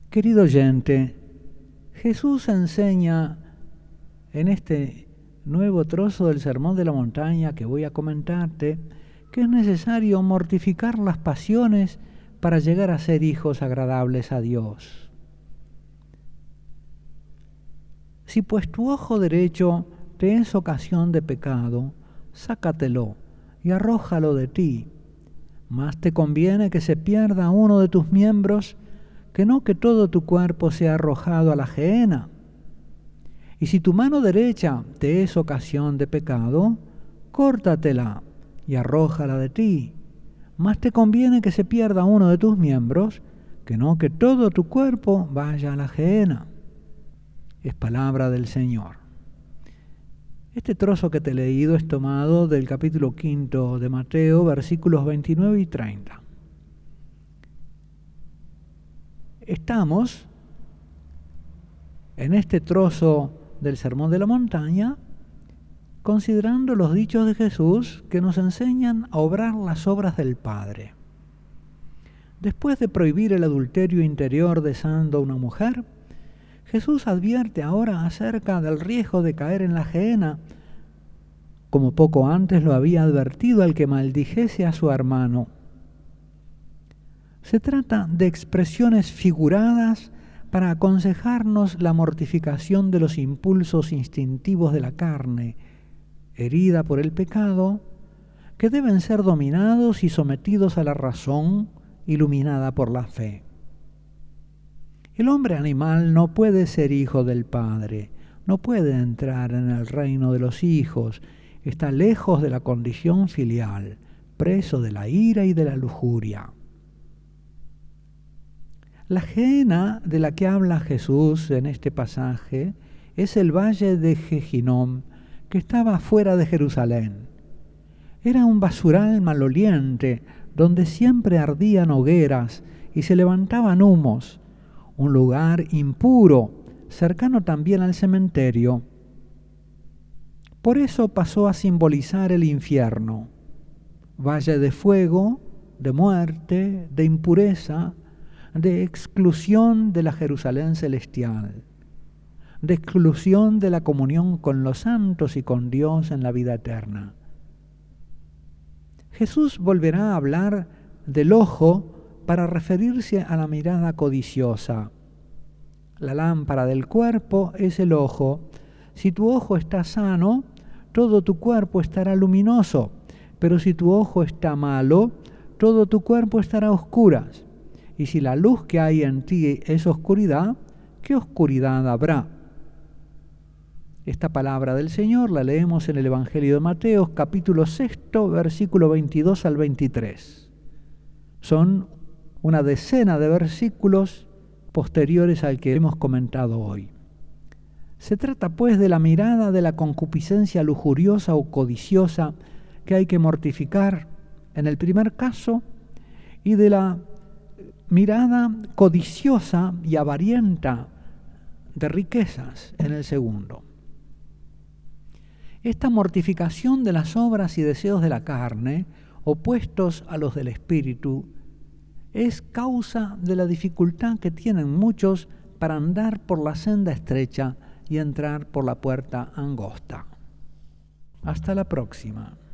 Querido oyente, Jesús enseña en este nuevo trozo del Sermón de la Montaña que voy a comentarte que es necesario mortificar las pasiones para llegar a ser hijos agradables a Dios. Si pues tu ojo derecho te es ocasión de pecado, sácatelo y arrójalo de ti. Más te conviene que se pierda uno de tus miembros que no que todo tu cuerpo sea arrojado a la gehenna. Y si tu mano derecha te es ocasión de pecado, córtatela y arrójala de ti. Más te conviene que se pierda uno de tus miembros que no que todo tu cuerpo vaya a la gehenna. Es palabra del Señor. Este trozo que te he leído es tomado del capítulo 5 de Mateo, versículos 29 y 30. Estamos en este trozo del Sermón de la Montaña considerando los dichos de Jesús que nos enseñan a obrar las obras del Padre. Después de prohibir el adulterio interior deseando a una mujer, Jesús advierte ahora acerca del riesgo de caer en la gehenna, como poco antes lo había advertido al que maldijese a su hermano. Se trata de expresiones figuradas para aconsejarnos la mortificación de los impulsos instintivos de la carne, herida por el pecado, que deben ser dominados y sometidos a la razón iluminada por la fe. El hombre animal no puede ser hijo del Padre, no puede entrar en el reino de los hijos, está lejos de la condición filial, preso de la ira y de la lujuria. La gehenna de la que habla Jesús en este pasaje es el valle de Gehinnom, que estaba fuera de Jerusalén. Era un basural maloliente, donde siempre ardían hogueras y se levantaban humos, un lugar impuro, cercano también al cementerio. Por eso pasó a simbolizar el infierno, valle de fuego, de muerte, de impureza, de exclusión de la Jerusalén celestial, de exclusión de la comunión con los santos y con Dios en la vida eterna. Jesús volverá a hablar del ojo para referirse a la mirada codiciosa. La lámpara del cuerpo es el ojo. Si tu ojo está sano, todo tu cuerpo estará luminoso, pero si tu ojo está malo, todo tu cuerpo estará a oscuras. Y si la luz que hay en ti es oscuridad, ¿qué oscuridad habrá? Esta palabra del Señor la leemos en el Evangelio de Mateo, capítulo 6, versículo 22 al 23. Son una decena de versículos posteriores al que hemos comentado hoy. Se trata pues de la mirada de la concupiscencia lujuriosa o codiciosa que hay que mortificar en el primer caso, y de la mirada codiciosa y avarienta de riquezas en el segundo. Esta mortificación de las obras y deseos de la carne, opuestos a los del espíritu, es causa de la dificultad que tienen muchos para andar por la senda estrecha y entrar por la puerta angosta. Hasta la próxima.